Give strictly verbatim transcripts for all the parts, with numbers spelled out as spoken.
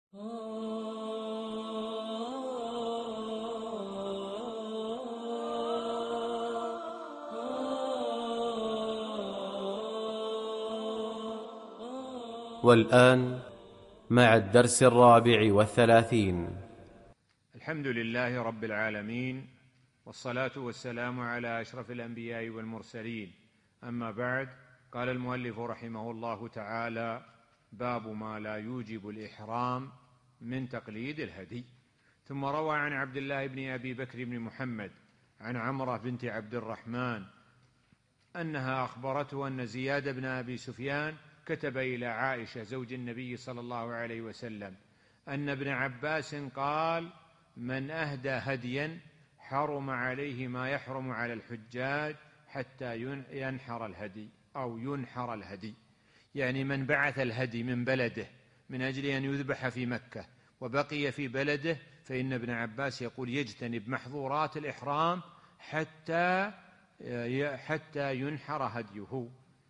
والآن مع الدرس الرابع والثلاثين. الحمد لله رب العالمين، والصلاة والسلام على أشرف الأنبياء والمرسلين، أما بعد. قال المؤلف رحمه الله تعالى: باب ما لا يوجب الإحرام من تقليد الهدي. ثم روى عن عبد الله بن أبي بكر بن محمد عن عمرة بنت عبد الرحمن أنها أخبرته أن زياد بن أبي سفيان كتب إلى عائشة زوج النبي صلى الله عليه وسلم أن ابن عباس قال: من أهدى هديا حرم عليه ما يحرم على الحجاج حتى ينحر الهدي أو ينحر الهدي، يعني من بعث الهدي من بلده من أجل أن يذبح في مكة وبقي في بلده، فإن ابن عباس يقول يجتنب محظورات الإحرام حتى حتى ينحر هديه.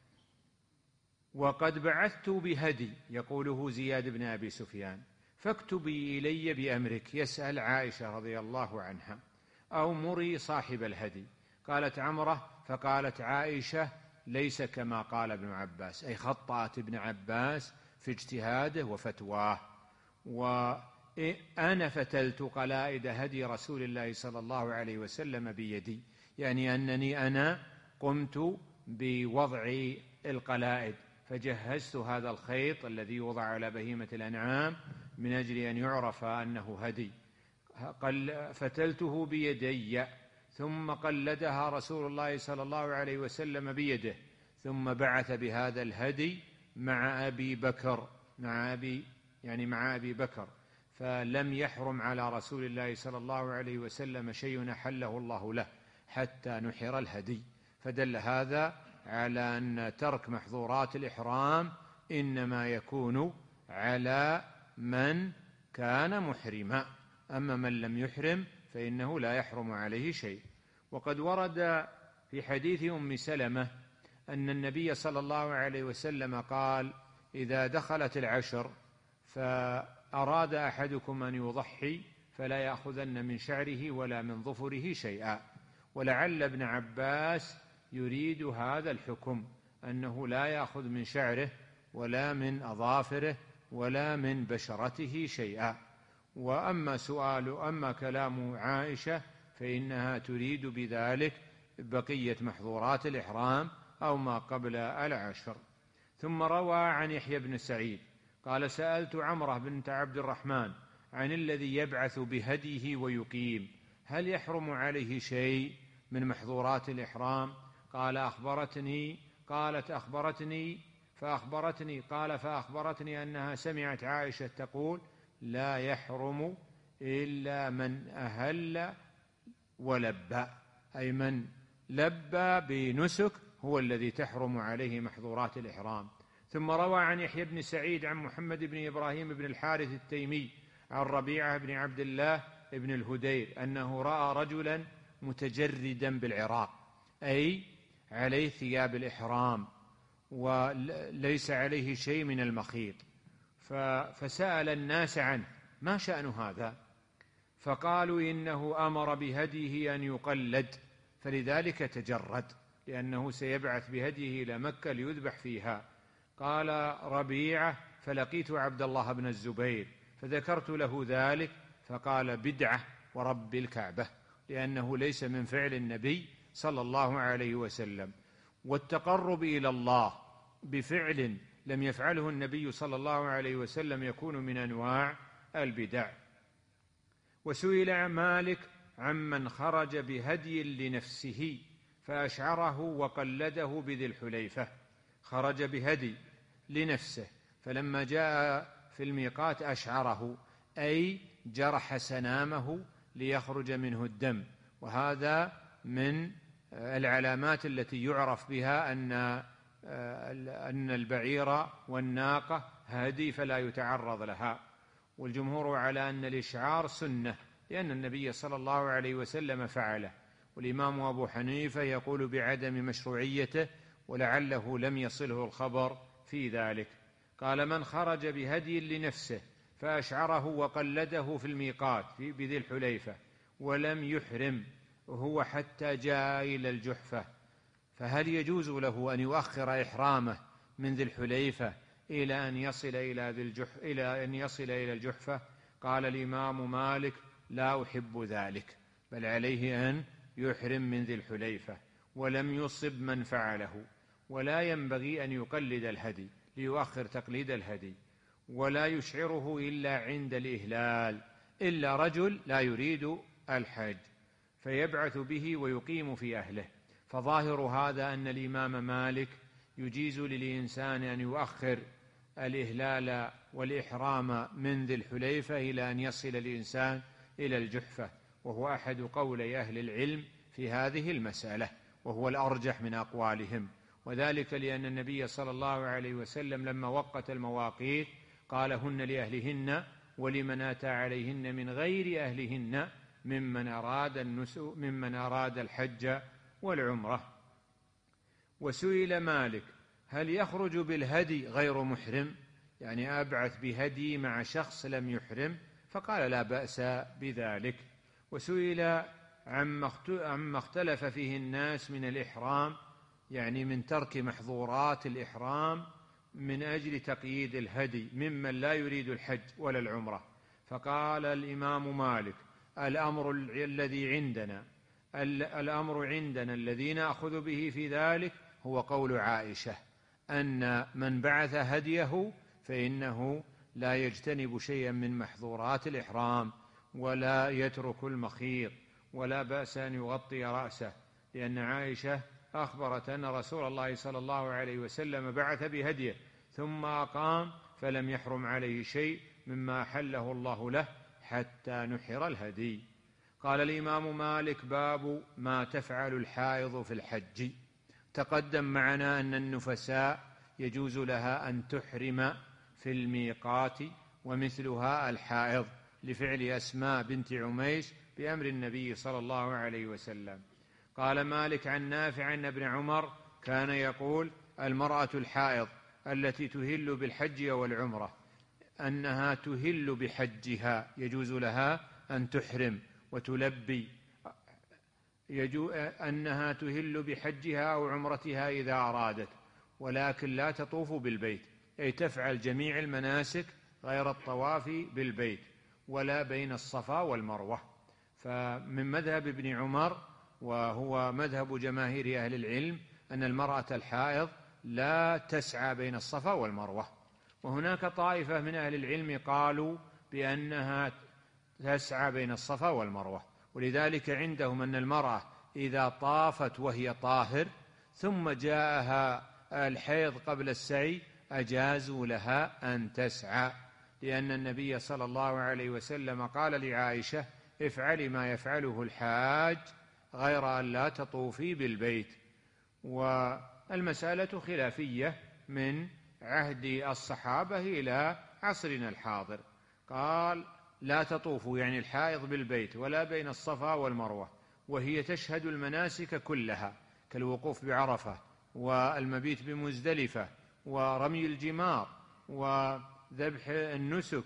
وقد بعثت بهدي، يقوله زياد بن أبي سفيان، فاكتبي إلي بأمرك، يسأل عائشة رضي الله عنها، أو مري صاحب الهدي. قالت عمرة: فقالت عائشة: ليس كما قال ابن عباس، أي خطأت ابن عباس في اجتهاده وفتواه. وأنا فتلت قلائد هدي رسول الله صلى الله عليه وسلم بيدي، يعني أنني أنا قمت بوضع القلائد، فجهزت هذا الخيط الذي يوضع على بهيمة الأنعام من أجل أن يعرف أنه هدي. فتلته بيدي، ثم قلدها رسول الله صلى الله عليه وسلم بيده، ثم بعث بهذا الهدي مع أبي بكر مع أبي يعني مع أبي بكر فلم يحرم على رسول الله صلى الله عليه وسلم شيء أحله الله له حتى نحر الهدي. فدل هذا على أن ترك محظورات الإحرام إنما يكون على من كان محرما، أما من لم يحرم فإنه لا يحرم عليه شيء. وقد ورد في حديث أم سلمة أن النبي صلى الله عليه وسلم قال: إذا دخلت العشر فأراد أحدكم أن يضحي فلا يأخذن من شعره ولا من ظفره شيئا. ولعل ابن عباس يريد هذا الحكم، أنه لا يأخذ من شعره ولا من أظافره ولا من بشرته شيئا. وأما سؤال أما كلام عائشة فإنها تريد بذلك بقية محظورات الإحرام أو ما قبل العشر. ثم روى عن يحيى بن سعيد قال: سألت عمرة بنت عبد الرحمن عن الذي يبعث بهديه ويقيم، هل يحرم عليه شيء من محظورات الإحرام؟ قال: أخبرتني قالت أخبرتني فأخبرتني قال فأخبرتني أنها سمعت عائشة تقول: لا يحرم إلا من أهل ولبى، أي من لبى بنسك هو الذي تحرم عليه محظورات الإحرام. ثم روى عن يحيى بن سعيد عن محمد بن إبراهيم بن الحارث التيمي عن ربيعة بن عبد الله بن الهدير أنه رأى رجلا متجردا بالعراق، أي عليه ثياب الإحرام وليس عليه شيء من المخيط، فسأل الناس عنه: ما شأن هذا؟ فقالوا: إنه أمر بهديه أن يقلد، فلذلك تجرد، لأنه سيبعث بهديه إلى مكة ليذبح فيها. قال ربيعة: فلقيت عبد الله بن الزبير فذكرت له ذلك، فقال: بدعة ورب الكعبة، لأنه ليس من فعل النبي صلى الله عليه وسلم. والتقرب إلى الله بفعل لم يفعله النبي صلى الله عليه وسلم يكون من أنواع البدع. وسئل مالك عمن خرج بهدي لنفسه فأشعره وقلده بذي الحليفة، خرج بهدي لنفسه فلما جاء في الميقات أشعره، أي جرح سنامه ليخرج منه الدم، وهذا من العلامات التي يعرف بها أن أن البعير والناقة هدي فلا يتعرض لها. والجمهور على أن الإشعار سنة، لأن النبي صلى الله عليه وسلم فعله. والإمام أبو حنيفة يقول بعدم مشروعيته، ولعله لم يصله الخبر في ذلك. قال: من خرج بهدي لنفسه فأشعره وقلده في الميقات بذي الحليفة ولم يحرم وهو حتى جاء إلى الجحفة، فهل يجوز له أن يؤخر إحرامه من ذي الحليفة إلى أن يصل إلى ذي الجح إلى أن يصل إلى الجحفة؟ قال الإمام مالك: لا أحب ذلك، بل عليه أن يحرم من ذي الحليفة، ولم يصب من فعله، ولا ينبغي أن يقلد الهدي ليؤخر تقليد الهدي، ولا يشعره إلا عند الإهلال، إلا رجل لا يريد الحج فيبعث به ويقيم في أهله. فظاهر هذا أن الإمام مالك يجيز للإنسان أن يؤخر الإهلال والإحرام من ذي الحليفة إلى أن يصل الإنسان إلى الجحفة، وهو أحد قولي أهل العلم في هذه المسألة، وهو الأرجح من أقوالهم، وذلك لأن النبي صلى الله عليه وسلم لما وقت المواقيت قال: هن لأهلهن ولمن أتى عليهن من غير أهلهن ممن أراد النسك ممن أراد الحج والعمرة. وسئل مالك: هل يخرج بالهدي غير محرم؟ يعني أبعث بهدي مع شخص لم يحرم؟ فقال: لا بأس بذلك. وسئل عما اختلف فيه الناس من الإحرام، يعني من ترك محظورات الإحرام من أجل تقييد الهدي ممن لا يريد الحج ولا العمرة، فقال الإمام مالك: الأمر الذي عندنا الأمر عندنا الذي نأخذ به في ذلك هو قول عائشة، أن من بعث هديه فإنه لا يجتنب شيئا من محظورات الإحرام ولا يترك المخيط، ولا بأس أن يغطي رأسه، لأن عائشة أخبرت أن رسول الله صلى الله عليه وسلم بعث بهديه ثم أقام فلم يحرم عليه شيء مما أحله الله له حتى نحر الهدي. قال الإمام مالك: باب ما تفعل الحائض في الحج. تقدم معنا أن النفساء يجوز لها أن تحرم في الميقات، ومثلها الحائض، لفعل أسماء بنت عميس بأمر النبي صلى الله عليه وسلم. قال مالك عن نافع عن ابن عمر كان يقول: المرأة الحائض التي تهل بالحج والعمرة أنها تهل بحجها، يجوز لها أن تحرم وتلبي، يجو أنها تهل بحجها أو عمرتها إذا أرادت، ولكن لا تطوف بالبيت، أي تفعل جميع المناسك غير الطواف بالبيت ولا بين الصفا والمروة. فمن مذهب ابن عمر، وهو مذهب جماهير أهل العلم، أن المرأة الحائض لا تسعى بين الصفا والمروة. وهناك طائفة من أهل العلم قالوا بأنها تسعى بين الصفا والمروة، ولذلك عندهم أن المرأة إذا طافت وهي طاهر ثم جاءها الحيض قبل السعي أجازوا لها أن تسعى، لأن النبي صلى الله عليه وسلم قال لعائشة: افعلي ما يفعله الحاج غير أن لا تطوفي بالبيت. والمسألة خلافية من عهد الصحابة إلى عصرنا الحاضر. قال: لا تطوفوا يعني الحائض بالبيت ولا بين الصفا والمروة، وهي تشهد المناسك كلها كالوقوف بعرفة والمبيت بمزدلفة ورمي الجمار وذبح النسك.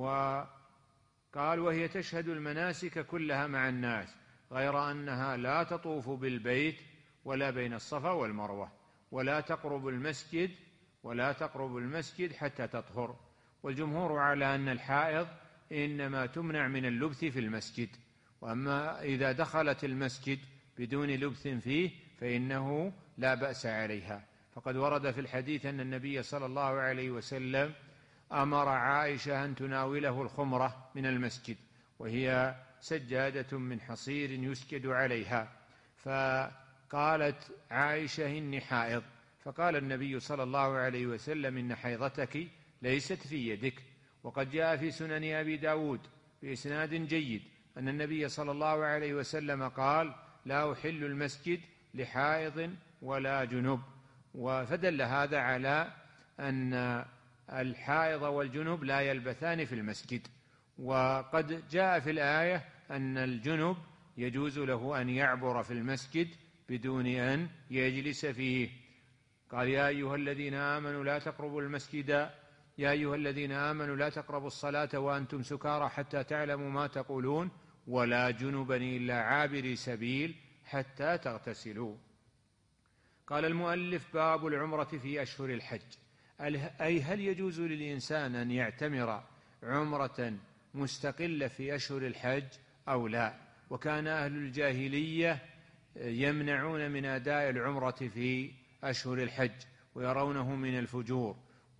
وقال: وهي تشهد المناسك كلها مع الناس غير أنها لا تطوف بالبيت ولا بين الصفا والمروة، ولا تقرب المسجد ولا تقرب المسجد حتى تطهر. والجمهور على أن الحائض إنما تمنع من اللبث في المسجد، وأما إذا دخلت المسجد بدون لبث فيه فإنه لا بأس عليها. فقد ورد في الحديث أن النبي صلى الله عليه وسلم أمر عائشة أن تناوله الخمرة من المسجد، وهي سجادة من حصير يسجد عليها، فقالت عائشة: إني حائض، فقال النبي صلى الله عليه وسلم: إن حيضتك ليست في يدك. وقد جاء في سنن أبي داود بإسناد جيد أن النبي صلى الله عليه وسلم قال: لا أحل المسجد لحائض ولا جنب. فدل هذا على أن الحائض والجنب لا يلبثان في المسجد. وقد جاء في الآية أن الجنب يجوز له أن يعبر في المسجد بدون أن يجلس فيه. قال: يا أيها الذين آمنوا لا تقربوا المسجد يا أيها الذين آمنوا لا تقربوا الصلاة وأنتم سكارى حتى تعلموا ما تقولون ولا جنبا إلا عابري سبيل حتى تغتسلوا. قال المؤلف: باب العمرة في أشهر الحج، أي هل يجوز للإنسان أن يعتمر عمرة مستقلة في أشهر الحج أو لا؟ وكان أهل الجاهلية يمنعون من أداء العمرة في أشهر الحج ويرونه من الفجور،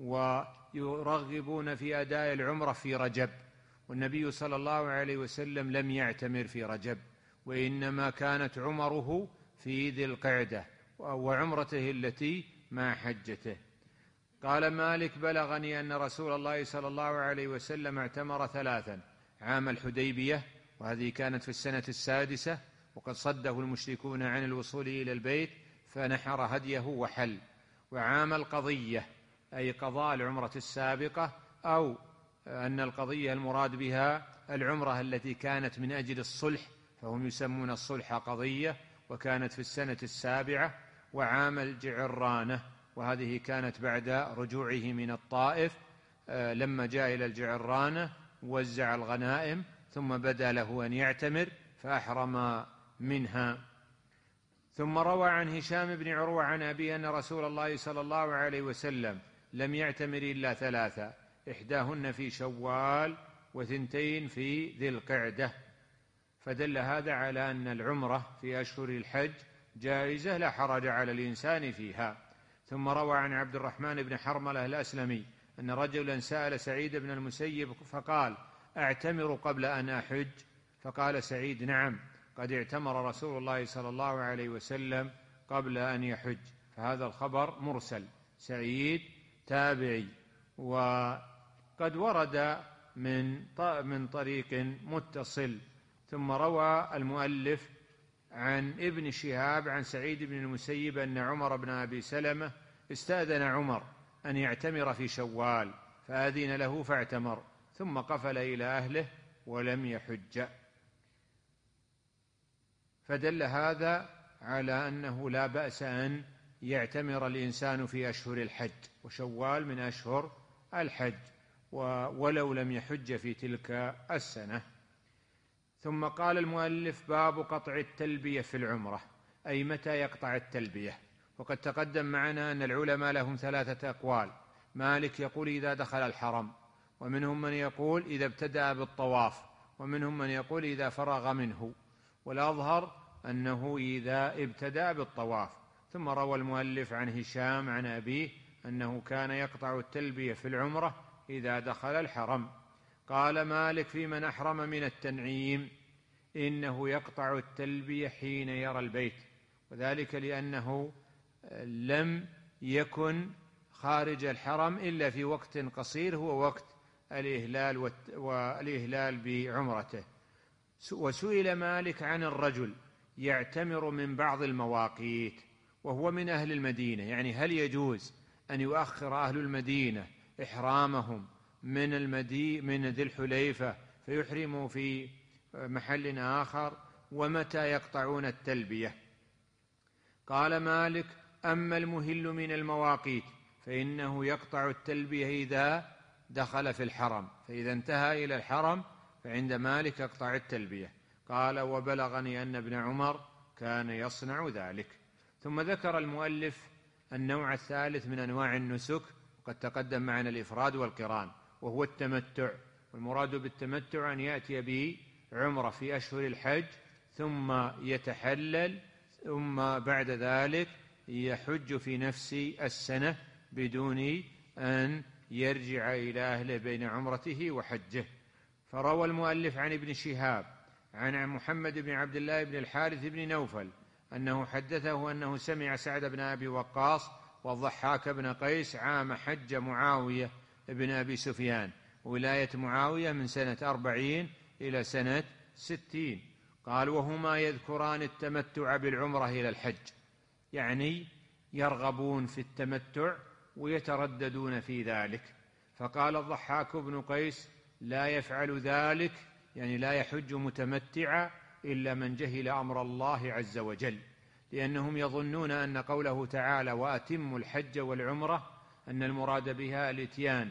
ويرغبون في أداء العمرة في رجب، والنبي صلى الله عليه وسلم لم يعتمر في رجب، وإنما كانت عمره في ذي القعدة وعمرته التي مع حجته. قال مالك: بلغني أن رسول الله صلى الله عليه وسلم اعتمر ثلاثا: عام الحديبية، وهذه كانت في السنة السادسة، وقد صده المشركون عن الوصول إلى البيت فنحر هديه وحل، وعام القضية أي قضاء العمرة السابقة، أو أن القضية المراد بها العمرة التي كانت من أجل الصلح، فهم يسمون الصلح قضية، وكانت في السنة السابعة، وعام الجعرانة، وهذه كانت بعد رجوعه من الطائف لما جاء إلى الجعرانة وزع الغنائم ثم بدا له أن يعتمر فأحرم منها. ثم روى عن هشام بن عروة عن أبيه أن رسول الله صلى الله عليه وسلم لم يعتمر إلا ثلاثة: إحداهن في شوال وثنتين في ذي القعدة، فدل هذا على أن العمرة في أشهر الحج جائزة لا حرج على الإنسان فيها. ثم روى عن عبد الرحمن بن حرملة الأسلمي أن رجلا سأل سعيد بن المسيب فقال: أعتمر قبل أن أحج؟ فقال سعيد: نعم، قد اعتمر رسول الله صلى الله عليه وسلم قبل أن يحج. فهذا الخبر مرسل، سعيد تابعي، وقد ورد من من طريق متصل. ثم روى المؤلف عن ابن شهاب عن سعيد بن المسيب أن عمر بن أبي سلمة استأذن عمر أن يعتمر في شوال فأذن له فاعتمر، ثم قفل إلى أهله ولم يحج. فدل هذا على أنه لا بأس أن يعتمر الإنسان في أشهر الحج، وشوال من أشهر الحج، ولو لم يحج في تلك السنة. ثم قال المؤلف: باب قطع التلبية في العمرة، أي متى يقطع التلبية. وقد تقدم معنا أن العلماء لهم ثلاثة أقوال: مالك يقول إذا دخل الحرم، ومنهم من يقول إذا ابتدأ بالطواف، ومنهم من يقول إذا فرغ منه، والأظهر أنه إذا ابتدأ بالطواف. ثم روى المؤلف عن هشام عن أبيه أنه كان يقطع التلبية في العمرة إذا دخل الحرم. قال مالك: في من أحرم من التنعيم إنه يقطع التلبية حين يرى البيت، وذلك لأنه لم يكن خارج الحرم إلا في وقت قصير هو وقت الإهلال والإهلال بعمرته. وسئل مالك عن الرجل يعتمر من بعض المواقيت وهو من أهل المدينة، يعني هل يجوز أن يؤخر أهل المدينة إحرامهم من المدي من ذي الحليفة فيحرموا في محل آخر، ومتى يقطعون التلبية؟ قال مالك: أما المهل من المواقيت فإنه يقطع التلبية إذا دخل في الحرم، فإذا انتهى إلى الحرم فعند مالك يقطع التلبية. قال: وبلغني أن ابن عمر كان يصنع ذلك. ثم ذكر المؤلف النوع الثالث من أنواع النسك، وقد تقدم معنا الإفراد والقران، وهو التمتع. والمراد بالتمتع أن يأتي بعمرة في أشهر الحج ثم يتحلل، ثم بعد ذلك يحج في نفس السنة بدون أن يرجع إلى أهله بين عمرته وحجه. فروى المؤلف عن ابن شهاب عن محمد بن عبد الله بن الحارث بن نوفل أنه حدثه أنه سمع سعد بن أبي وقاص والضحاك بن قيس عام حج معاوية بن أبي سفيان، ولاية معاوية من سنة أربعين إلى سنة ستين. قال: وهما يذكران التمتع بالعمرة إلى الحج، يعني يرغبون في التمتع ويترددون في ذلك. فقال الضحاك بن قيس: لا يفعل ذلك، يعني لا يحج متمتعا إلا من جهل أمر الله عز وجل، لأنهم يظنون أن قوله تعالى: وأتموا الحج والعمرة، أن المراد بها الإتيان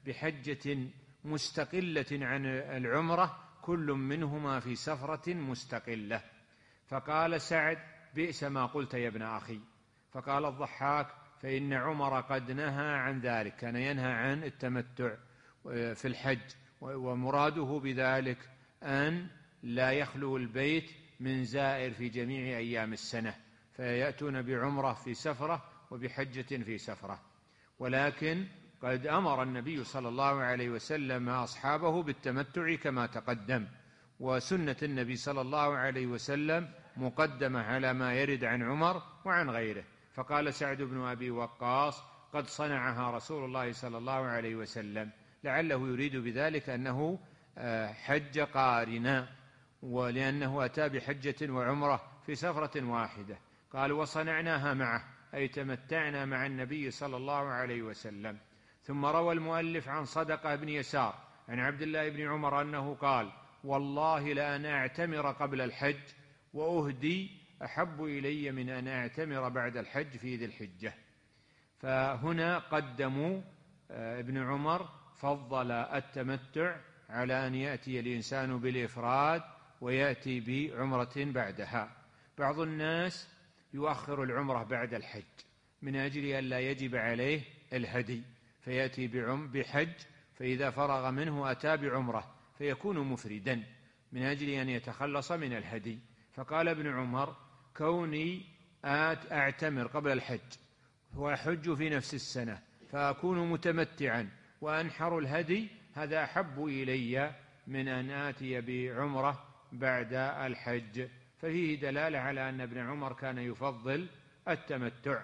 بحجة مستقلة عن العمرة، كل منهما في سفرة مستقلة. فقال سعد: بئس ما قلت يا ابن أخي. فقال الضحاك: فإن عمر قد نهى عن ذلك، كان ينهى عن التمتع في الحج، ومراده بذلك أن لا يخلو البيت من زائر في جميع أيام السنة، فيأتون بعمرة في سفرة وبحجة في سفرة. ولكن قد أمر النبي صلى الله عليه وسلم أصحابه بالتمتع كما تقدم، وسنة النبي صلى الله عليه وسلم مقدمة على ما يرد عن عمر وعن غيره. فقال سعد بن أبي وقاص: قد صنعها رسول الله صلى الله عليه وسلم، لعله يريد بذلك أنه حج قارنا، ولأنه أتى بحجة وعمرة في سفرة واحدة. قال: وصنعناها معه، أي تمتعنا مع النبي صلى الله عليه وسلم. ثم روى المؤلف عن صدقة بن يسار عن عبد الله بن عمر أنه قال: والله لأن أعتمر قبل الحج وأهدي أحب إلي من أن أعتمر بعد الحج في ذي الحجة. فهنا قدموا ابن عمر، فضل التمتع على أن يأتي الإنسان بالإفراد ويأتي بعمرة بعدها. بعض الناس يؤخر العمرة بعد الحج من أجل أن لا يجب عليه الهدي، فيأتي بحج، فإذا فرغ منه أتى بعمرة فيكون مفردا من أجل أن يتخلص من الهدي. فقال ابن عمر: كوني أعتمر قبل الحج وأحج في نفس السنة فأكون متمتعا وأنحر الهدي، هذا أحب إلي من أن آتي بعمرة بعد الحج. ففيه دلالة على أن ابن عمر كان يفضل التمتع.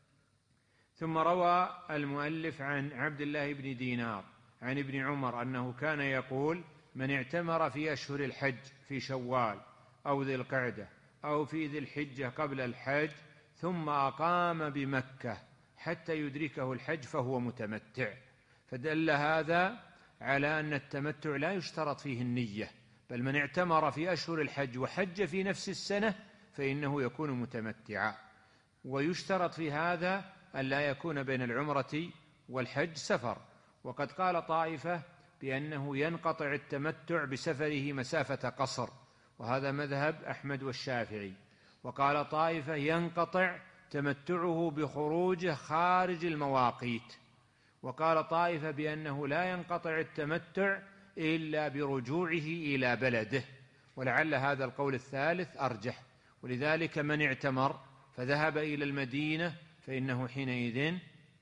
ثم روى المؤلف عن عبد الله بن دينار عن ابن عمر أنه كان يقول: من اعتمر في أشهر الحج في شوال أو ذي القعدة أو في ذي الحجة قبل الحج ثم أقام بمكة حتى يدركه الحج فهو متمتع. فدل هذا على أن التمتع لا يشترط فيه النية، بل من اعتمر في أشهر الحج وحج في نفس السنة فإنه يكون متمتعا. ويشترط في هذا أن لا يكون بين العمرة والحج سفر، وقد قال طائفة بأنه ينقطع التمتع بسفره مسافة قصر، وهذا مذهب أحمد والشافعي. وقال طائفة ينقطع تمتعه بخروجه خارج المواقيت. وقال طائفة بأنه لا ينقطع التمتع إلا برجوعه إلى بلده، ولعل هذا القول الثالث أرجح. ولذلك من اعتمر فذهب إلى المدينة فإنه حينئذ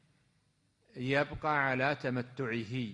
يبقى على تمتعه،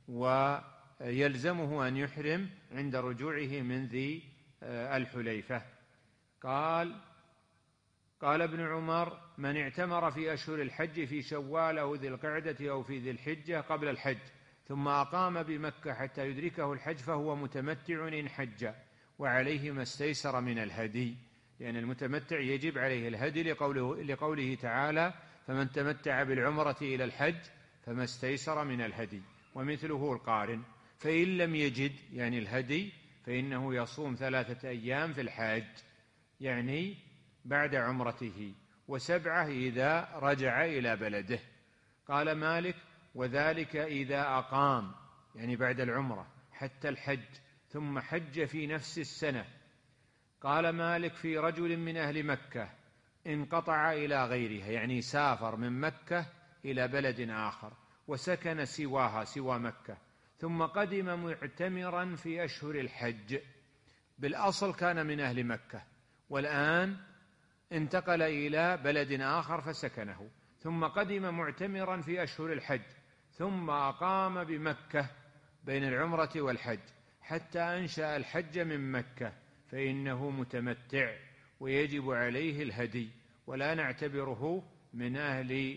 ويلزمه أن يحرم عند رجوعه من ذي الحليفة. قال قال ابن عمر: من اعتمر في أشهر الحج في شوال أو ذي القعدة أو في ذي الحجة قبل الحج ثم أقام بمكة حتى يدركه الحج فهو متمتع إن حج، وعليه ما استيسر من الهدي، لأن المتمتع يجب عليه الهدي لقوله, لقوله تعالى: فمن تمتع بالعمرة إلى الحج فما استيسر من الهدي، ومثله القارن. فإن لم يجد يعني الهدي فإنه يصوم ثلاثة أيام في الحج، يعني بعد عمرته، وسبعة إذا رجع إلى بلده. قال مالك: وذلك إذا أقام يعني بعد العمرة حتى الحج ثم حج في نفس السنة. قال مالك: في رجل من أهل مكة انقطع إلى غيرها، يعني سافر من مكة إلى بلد آخر وسكن سواها سوى مكة، ثم قدم معتمرا في أشهر الحج. بالأصل كان من أهل مكة، والآن انتقل إلى بلد آخر فسكنه، ثم قدم معتمرا في أشهر الحج، ثم أقام بمكة بين العمرة والحج حتى أنشأ الحج من مكة، فإنه متمتع ويجب عليه الهدي، ولا نعتبره من أهل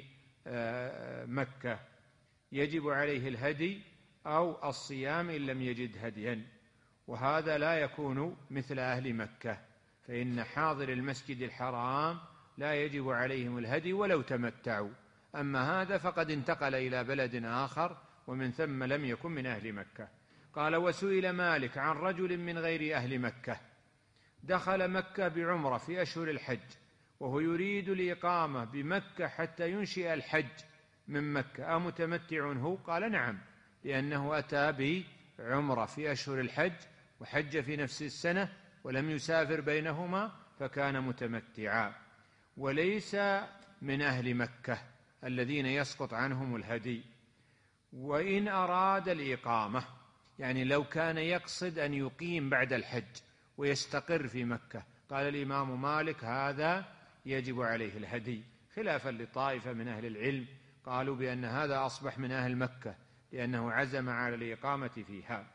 مكة، يجب عليه الهدي أو الصيام إن لم يجد هديا. وهذا لا يكون مثل أهل مكة، فإن حاضر المسجد الحرام لا يجب عليهم الهدي ولو تمتعوا، أما هذا فقد انتقل إلى بلد آخر ومن ثم لم يكن من أهل مكة. قال: وسئل مالك عن رجل من غير أهل مكة دخل مكة بعمرة في أشهر الحج وهو يريد الإقامة بمكة حتى ينشئ الحج من مكة، أمتمتع هو؟ قال: نعم، لأنه أتى بعمرة في أشهر الحج وحج في نفس السنة ولم يسافر بينهما فكان متمتعا. وليس من أهل مكة الذين يسقط عنهم الهدي. وإن أراد الإقامة، يعني لو كان يقصد أن يقيم بعد الحج ويستقر في مكة، قال الإمام مالك هذا يجب عليه الهدي، خلافا لطائفة من أهل العلم قالوا بأن هذا أصبح من أهل مكة لأنه عزم على الإقامة فيها.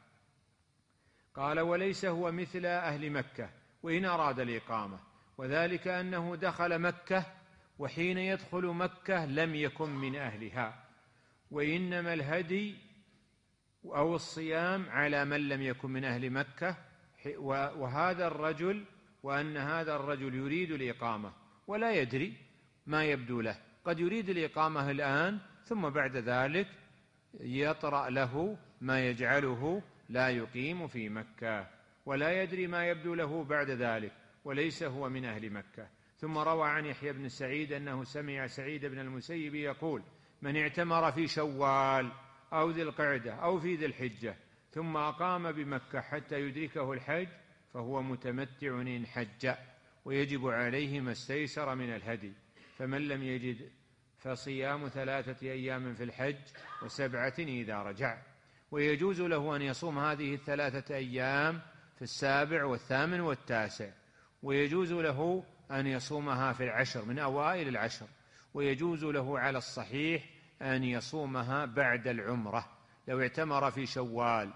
قال وليس هو مثل أهل مكة وإن أراد الإقامة، وذلك أنه دخل مكة وحين يدخل مكة لم يكن من أهلها، وإنما الهدي أو الصيام على من لم يكن من أهل مكة. وهذا الرجل وأن هذا الرجل يريد الإقامة ولا يدري ما يبدو له، قد يريد الإقامة الآن ثم بعد ذلك يطرأ له ما يجعله لا يقيم في مكة، ولا يدري ما يبدو له بعد ذلك، وليس هو من أهل مكة. ثم روى عن يحيى بن سعيد أنه سمع سعيد بن المسيب يقول: من اعتمر في شوال أو ذي القعدة أو في ذي الحجة ثم أقام بمكة حتى يدركه الحج فهو متمتع إن حج، ويجب عليه ما استيسر من الهدي. فمن لم يجد فصيام ثلاثة أيام في الحج وسبعة إذا رجع. ويجوز له أن يصوم هذه الثلاثة أيام في السابع والثامن والتاسع، ويجوز له أن يصومها في العشر من أوائل العشر، ويجوز له على الصحيح أن يصومها بعد العمرة. لو اعتمر في شوال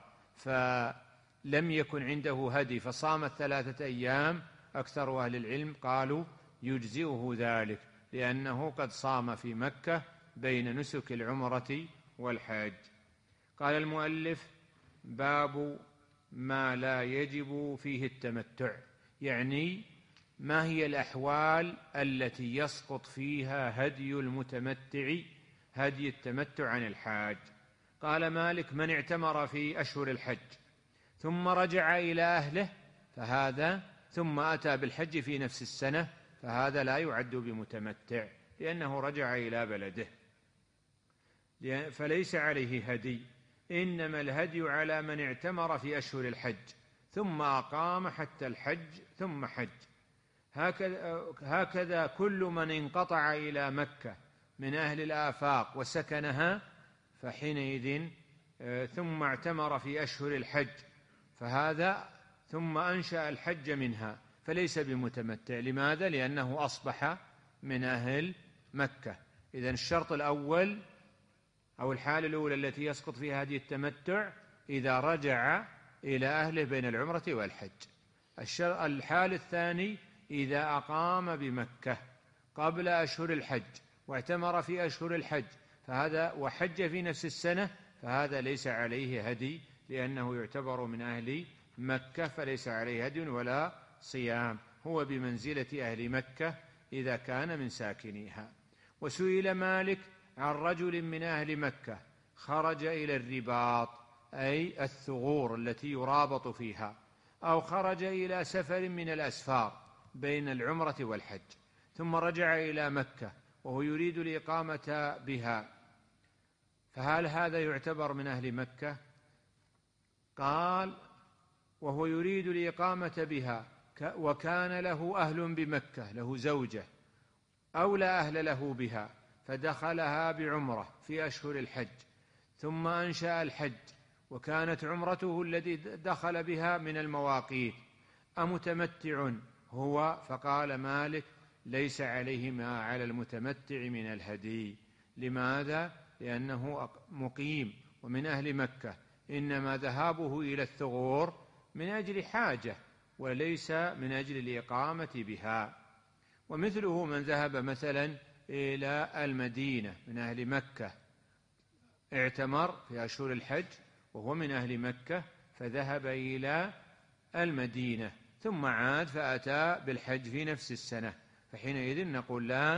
فلم يكن عنده هدي فصام الثلاثة أيام، أكثر أهل العلم قالوا يجزئه ذلك لأنه قد صام في مكة بين نسك العمرة والحج. قال المؤلف: باب ما لا يجب فيه التمتع، يعني ما هي الأحوال التي يسقط فيها هدي المتمتع هدي التمتع عن الحاج. قال مالك: من اعتمر في أشهر الحج ثم رجع إلى أهله فهذا ثم أتى بالحج في نفس السنة فهذا لا يعد بمتمتع لأنه رجع إلى بلده، فليس عليه هدي. إنما الهدي على من اعتمر في أشهر الحج ثم أقام حتى الحج ثم حج. هكذا, هكذا كل من انقطع إلى مكة من أهل الآفاق وسكنها فحينئذ ثم اعتمر في أشهر الحج فهذا ثم أنشأ الحج منها فليس بمتمتع. لماذا؟ لأنه أصبح من أهل مكة. إذن الشرط الأول أو الحالة الأولى التي يسقط فيها هدي التمتع إذا رجع إلى أهله بين العمرة والحج. الحال الثاني إذا أقام بمكة قبل أشهر الحج واعتمر في أشهر الحج فهذا وحج في نفس السنة فهذا ليس عليه هدي لأنه يعتبر من أهل مكة فليس عليه هدي ولا صيام، هو بمنزلة أهل مكة إذا كان من ساكنيها. وسئل مالك عن رجل من أهل مكة خرج إلى الرباط أي الثغور التي يرابط فيها، أو خرج إلى سفر من الأسفار بين العمرة والحج ثم رجع إلى مكة وهو يريد الإقامة بها، فهل هذا يعتبر من أهل مكة؟ قال: وهو يريد الإقامة بها وكان له أهل بمكة، له زوجة أو لا أهل له بها، فدخلها بعمرة في أشهر الحج ثم أنشأ الحج وكانت عمرته التي دخل بها من المواقيت، أمتمتع هو؟ فقال مالك: ليس عليه ما على المتمتع من الهدي. لماذا؟ لأنه مقيم ومن أهل مكة، إنما ذهابه إلى الثغور من أجل حاجة وليس من أجل الإقامة بها. ومثله من ذهب مثلا إلى المدينة من أهل مكة، اعتمر في أشهر الحج وهو من أهل مكة فذهب إلى المدينة ثم عاد فأتى بالحج في نفس السنة، فحينئذ نقول لا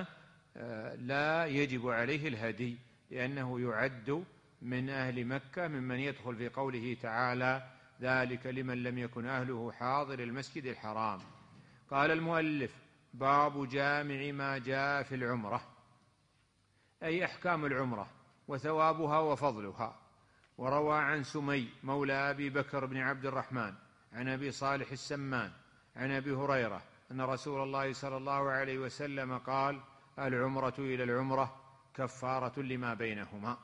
لا يجب عليه الهدي لأنه يعد من أهل مكة ممن يدخل في قوله تعالى: ذلك لمن لم يكن أهله حاضر المسجد الحرام. قال المؤلف: باب جامع ما جاء في العمرة، أي أحكام العمرة وثوابها وفضلها. وروى عن سمي مولى أبي بكر بن عبد الرحمن عن أبي صالح السمان عن أبي هريرة أن رسول الله صلى الله عليه وسلم قال: العمرة إلى العمرة كفارة لما بينهما.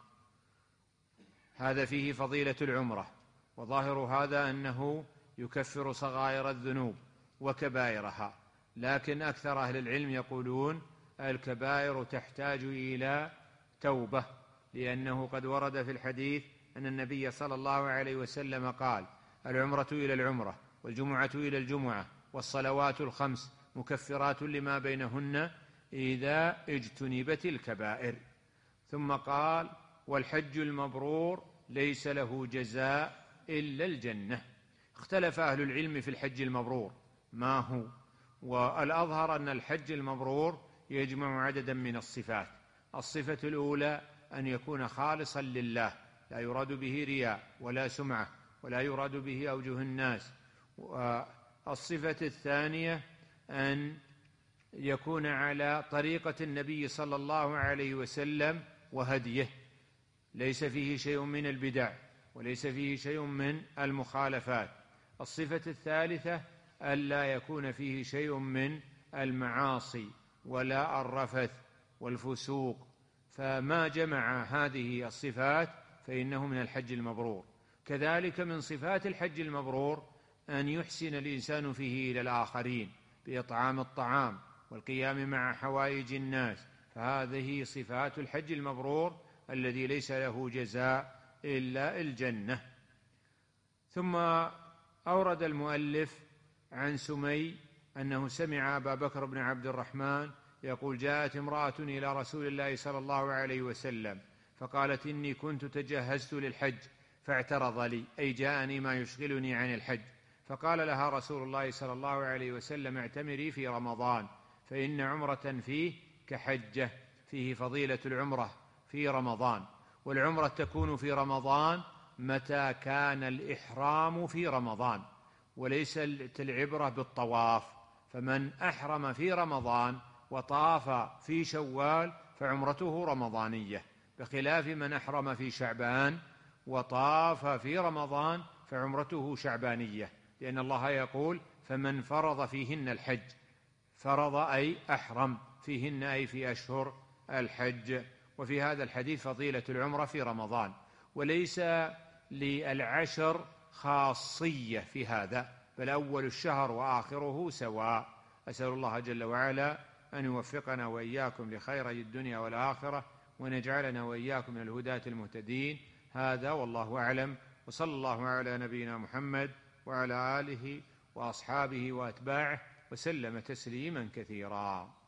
هذا فيه فضيلة العمرة، وظاهر هذا أنه يكفر صغائر الذنوب وكبائرها، لكن أكثر أهل العلم يقولون الكبائر تحتاج إلى توبة، لأنه قد ورد في الحديث أن النبي صلى الله عليه وسلم قال: العمرة إلى العمرة والجمعة إلى الجمعة والصلوات الخمس مكفرات لما بينهن إذا اجتنبت الكبائر. ثم قال: والحج المبرور ليس له جزاء إلا الجنة. اختلف أهل العلم في الحج المبرور ما هو، والأظهر أن الحج المبرور يجمع عددا من الصفات. الصفة الأولى أن يكون خالصا لله، لا يراد به رياء ولا سمعة ولا يراد به أوجه الناس. والصفة الثانية أن يكون على طريقة النبي صلى الله عليه وسلم وهديه، ليس فيه شيء من البدع وليس فيه شيء من المخالفات. الصفة الثالثة ألا يكون فيه شيء من المعاصي ولا الرفث والفسوق، فما جمع هذه الصفات فإنه من الحج المبرور. كذلك من صفات الحج المبرور أن يحسن الإنسان فيه إلى الآخرين بإطعام الطعام والقيام مع حوائج الناس، فهذه صفات الحج المبرور الذي ليس له جزاء إلا الجنة. ثم أورد المؤلف عن سمي أنه سمع أبا بكر بن عبد الرحمن يقول: جاءت امرأة إلى رسول الله صلى الله عليه وسلم فقالت: إني كنت تجهزت للحج فاعترض لي، أي جاءني ما يشغلني عن الحج. فقال لها رسول الله صلى الله عليه وسلم: اعتمري في رمضان فإن عمرة فيه كحجة. فيه فضيلة العمرة في رمضان، والعمرة تكون في رمضان متى كان الإحرام في رمضان، وليست العبرة بالطواف. فمن أحرم في رمضان وطاف في شوال فعمرته رمضانية، بخلاف من أحرم في شعبان وطاف في رمضان فعمرته شعبانية، لأن الله يقول: فمن فرض فيهن الحج. فرض أي أحرم، فيهن أي في أشهر الحج. وفي هذا الحديث فضيلة العمرة في رمضان، وليس للعشر خاصية في هذا، بل أول الشهر وآخره سواء. أسأل الله جل وعلا أن يوفقنا وإياكم لخيري الدنيا والآخرة، ونجعلنا وإياكم من الهداة المهتدين. هذا والله أعلم، وصلى الله على نبينا محمد وعلى آله وأصحابه وأتباعه وسلم تسليما كثيرا.